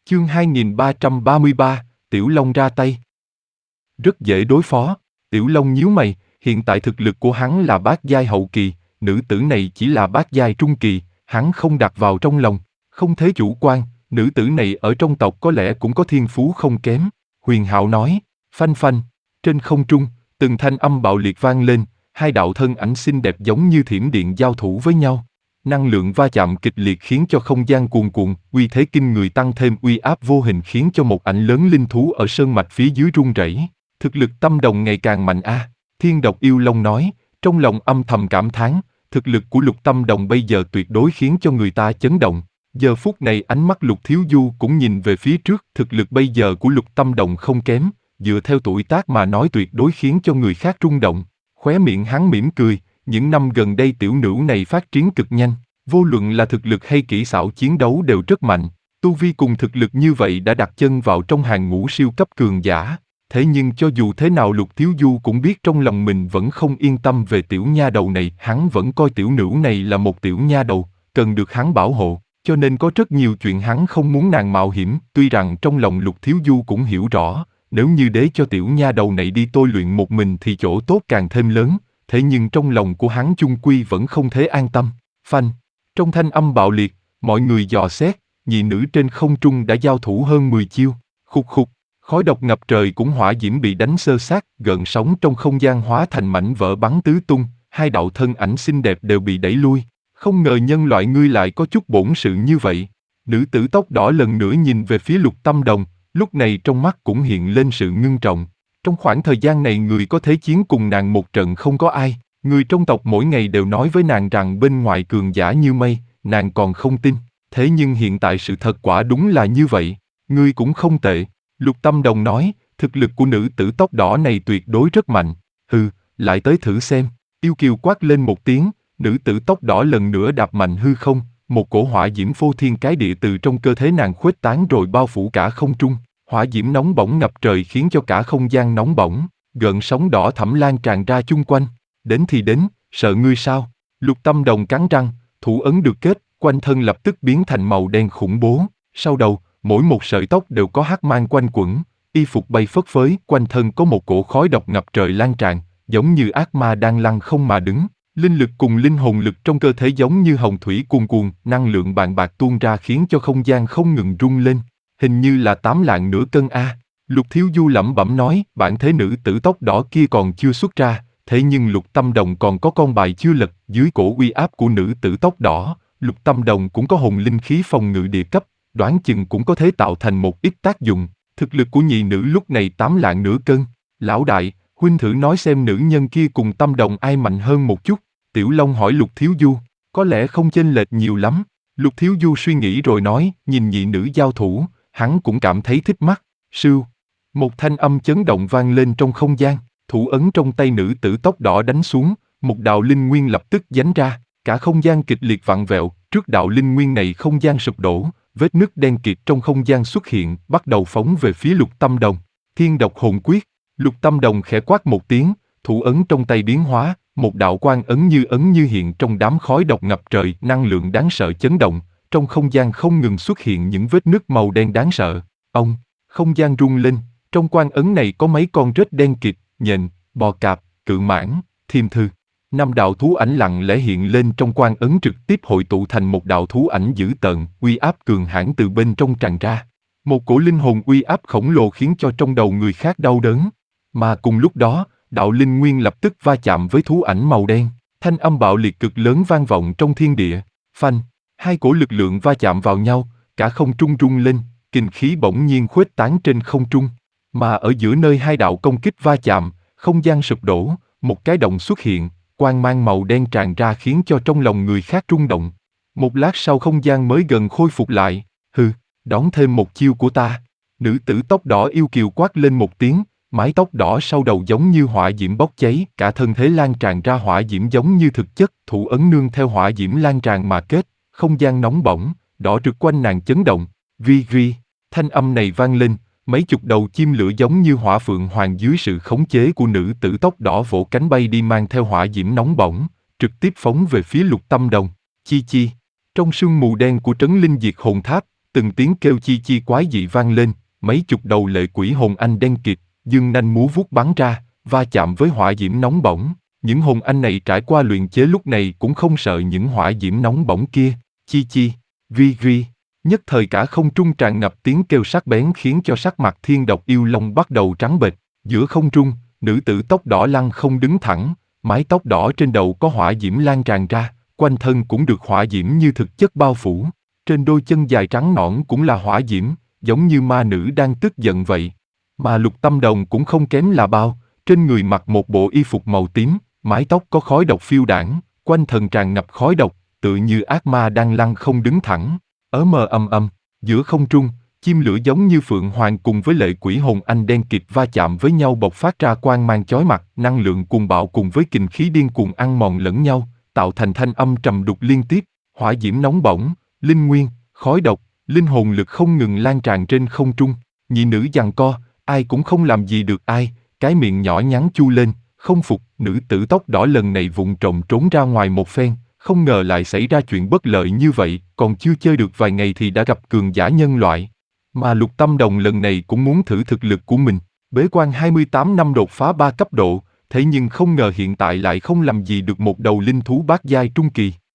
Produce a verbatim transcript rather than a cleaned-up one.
Chương hai nghìn ba trăm ba mươi ba, Tiểu Long ra tay. Rất dễ đối phó. Tiểu Long nhíu mày, hiện tại thực lực của hắn là bát giai hậu kỳ, nữ tử này chỉ là bát giai trung kỳ, hắn không đặt vào trong lòng, không thể chủ quan, nữ tử này ở trong tộc có lẽ cũng có thiên phú không kém. Huyền Hạo nói. Phanh phanh, trên không trung, từng thanh âm bạo liệt vang lên, hai đạo thân ảnh xinh đẹp giống như thiểm điện giao thủ với nhau. Năng lượng va chạm kịch liệt khiến cho không gian cuồn cuộn, uy thế kinh người tăng thêm uy áp vô hình khiến cho một ảnh lớn linh thú ở sơn mạch phía dưới rung rẩy. Thực lực Tâm Đồng ngày càng mạnh a. À. Thiên Độc Yêu Long nói, trong lòng âm thầm cảm thán, thực lực của Lục Tâm Đồng bây giờ tuyệt đối khiến cho người ta chấn động. Giờ phút này ánh mắt Lục Thiếu Du cũng nhìn về phía trước, thực lực bây giờ của Lục Tâm Đồng không kém, dựa theo tuổi tác mà nói tuyệt đối khiến cho người khác rung động. Khóe miệng hắn mỉm cười, những năm gần đây tiểu nữ này phát triển cực nhanh, vô luận là thực lực hay kỹ xảo chiến đấu đều rất mạnh, tu vi cùng thực lực như vậy đã đặt chân vào trong hàng ngũ siêu cấp cường giả. Thế nhưng cho dù thế nào Lục Thiếu Du cũng biết trong lòng mình vẫn không yên tâm về tiểu nha đầu này, hắn vẫn coi tiểu nữ này là một tiểu nha đầu, cần được hắn bảo hộ, cho nên có rất nhiều chuyện hắn không muốn nàng mạo hiểm, tuy rằng trong lòng Lục Thiếu Du cũng hiểu rõ, nếu như để cho tiểu nha đầu này đi tôi luyện một mình thì chỗ tốt càng thêm lớn, thế nhưng trong lòng của hắn chung quy vẫn không thể an tâm. Phanh, trong thanh âm bạo liệt, mọi người dò xét, nhị nữ trên không trung đã giao thủ hơn mười chiêu, khục khục. Khói độc ngập trời cũng hỏa diễm bị đánh xơ xác, gợn sóng trong không gian hóa thành mảnh vỡ bắn tứ tung, hai đạo thân ảnh xinh đẹp đều bị đẩy lui. Không ngờ nhân loại ngươi lại có chút bổn sự như vậy. Nữ tử tóc đỏ lần nữa nhìn về phía Lục Tâm Đồng, lúc này trong mắt cũng hiện lên sự ngưng trọng. Trong khoảng thời gian này người có thể chiến cùng nàng một trận không có ai, người trong tộc mỗi ngày đều nói với nàng rằng bên ngoài cường giả như mây, nàng còn không tin. Thế nhưng hiện tại sự thật quả đúng là như vậy, ngươi cũng không tệ. Lục Tâm Đồng nói, thực lực của nữ tử tóc đỏ này tuyệt đối rất mạnh. Hừ, lại tới thử xem. Yêu Kiều quát lên một tiếng, nữ tử tóc đỏ lần nữa đạp mạnh hư không, một cổ hỏa diễm phô thiên cái địa từ trong cơ thể nàng khuếch tán rồi bao phủ cả không trung. Hỏa diễm nóng bỏng ngập trời khiến cho cả không gian nóng bỏng, gợn sóng đỏ thẫm lan tràn ra chung quanh. Đến thì đến, sợ ngươi sao? Lục Tâm Đồng cắn răng, thủ ấn được kết, quanh thân lập tức biến thành màu đen khủng bố. Sau đầu, mỗi một sợi tóc đều có hắc mang quanh quẩn, y phục bay phất phới, quanh thân có một cổ khói độc ngập trời lan tràn, giống như ác ma đang lăn không mà đứng. Linh lực cùng linh hồn lực trong cơ thể giống như hồng thủy cuồn cuộn, năng lượng bàn bạc tuôn ra khiến cho không gian không ngừng rung lên. Hình như là tám lạng nửa cân a. Lục Thiếu Du lẩm bẩm nói, bản thế nữ tử tóc đỏ kia còn chưa xuất ra, thế nhưng Lục Tâm Đồng còn có con bài chưa lật. Dưới cổ uy áp của nữ tử tóc đỏ, Lục Tâm Đồng cũng có hồn linh khí phòng ngự địa cấp, đoán chừng cũng có thể tạo thành một ít tác dụng. Thực lực của nhị nữ lúc này tám lạng nửa cân. Lão đại, huynh thử nói xem nữ nhân kia cùng Tâm Đồng ai mạnh hơn một chút. Tiểu Long hỏi Lục Thiếu Du, có lẽ không chênh lệch nhiều lắm. Lục Thiếu Du suy nghĩ rồi nói, nhìn nhị nữ giao thủ, hắn cũng cảm thấy thích mắt. Sưu, một thanh âm chấn động vang lên trong không gian, thủ ấn trong tay nữ tử tóc đỏ đánh xuống, một đạo linh nguyên lập tức giánh ra, cả không gian kịch liệt vặn vẹo. Trước đạo linh nguyên này không gian sụp đổ, vết nứt đen kịt trong không gian xuất hiện, bắt đầu phóng về phía Lục Tâm Đồng. Thiên Độc Hồn Quyết. Lục Tâm Đồng khẽ quát một tiếng, thủ ấn trong tay biến hóa, một đạo quang ấn như ấn như hiện trong đám khói độc ngập trời, năng lượng đáng sợ chấn động, trong không gian không ngừng xuất hiện những vết nứt màu đen đáng sợ. Ông, không gian rung lên, trong quang ấn này có mấy con rết đen kịt, nhện, bò cạp, cự mãng, thiềm thư. Năm đạo thú ảnh lặng lẽ hiện lên trong quang ấn trực tiếp hội tụ thành một đạo thú ảnh dữ tợn, uy áp cường hãn từ bên trong tràn ra. Một cổ linh hồn uy áp khổng lồ khiến cho trong đầu người khác đau đớn. Mà cùng lúc đó, đạo linh nguyên lập tức va chạm với thú ảnh màu đen, thanh âm bạo liệt cực lớn vang vọng trong thiên địa. Phanh, hai cổ lực lượng va chạm vào nhau, cả không trung rung lên, kình khí bỗng nhiên khuếch tán trên không trung. Mà ở giữa nơi hai đạo công kích va chạm, không gian sụp đổ, một cái động xuất hiện. Quang mang màu đen tràn ra khiến cho trong lòng người khác rung động. Một lát sau không gian mới gần khôi phục lại. Hừ, đón thêm một chiêu của ta. Nữ tử tóc đỏ yêu kiều quát lên một tiếng, mái tóc đỏ sau đầu giống như hỏa diễm bốc cháy, cả thân thể lan tràn ra hỏa diễm giống như thực chất, thủ ấn nương theo hỏa diễm lan tràn mà kết, không gian nóng bỏng, đỏ rực quanh nàng chấn động. Vi vi, thanh âm này vang lên, mấy chục đầu chim lửa giống như hỏa phượng hoàng dưới sự khống chế của nữ tử tóc đỏ vỗ cánh bay đi mang theo hỏa diễm nóng bỏng, trực tiếp phóng về phía Lục Tâm Đồng. Chi chi, trong sương mù đen của trấn linh diệt hồn tháp, Từng tiếng kêu chi chi quái dị vang lên, mấy chục đầu lệ quỷ hồn anh đen kịt, dương nanh múa vuốt bắn ra, va chạm với hỏa diễm nóng bỏng. Những hồn anh này trải qua luyện chế lúc này cũng không sợ những hỏa diễm nóng bỏng kia. Chi chi, vi vi. Nhất thời cả không trung tràn ngập tiếng kêu sắc bén khiến cho sắc mặt Thiên Độc Yêu Long bắt đầu trắng bệch. Giữa không trung, nữ tử tóc đỏ lăng không đứng thẳng, mái tóc đỏ trên đầu có hỏa diễm lan tràn ra, quanh thân cũng được hỏa diễm như thực chất bao phủ. Trên đôi chân dài trắng nõn cũng là hỏa diễm, giống như ma nữ đang tức giận vậy. Mà Lục Tâm Đồng cũng không kém là bao, trên người mặc một bộ y phục màu tím, mái tóc có khói độc phiêu đãng, quanh thân tràn ngập khói độc, tựa như ác ma đang lăn không đứng thẳng. Ớ mờ ầm ầm, giữa không trung, chim lửa giống như phượng hoàng cùng với lệ quỷ hồn anh đen kịt va chạm với nhau bộc phát ra quang mang chói mặt, năng lượng cuồng bạo cùng với kình khí điên cuồng ăn mòn lẫn nhau, tạo thành thanh âm trầm đục liên tiếp, hỏa diễm nóng bỏng, linh nguyên, khói độc, linh hồn lực không ngừng lan tràn trên không trung. Nhị nữ giằng co, ai cũng không làm gì được ai, cái miệng nhỏ nhắn chu lên, không phục. Nữ tử tóc đỏ lần này vụng trộm trốn ra ngoài một phen, không ngờ lại xảy ra chuyện bất lợi như vậy, còn chưa chơi được vài ngày thì đã gặp cường giả nhân loại. Mà Lục Tâm Đồng lần này cũng muốn thử thực lực của mình, bế quan hai mươi tám năm đột phá ba cấp độ, thế nhưng không ngờ hiện tại lại không làm gì được một đầu linh thú bát giai trung kỳ.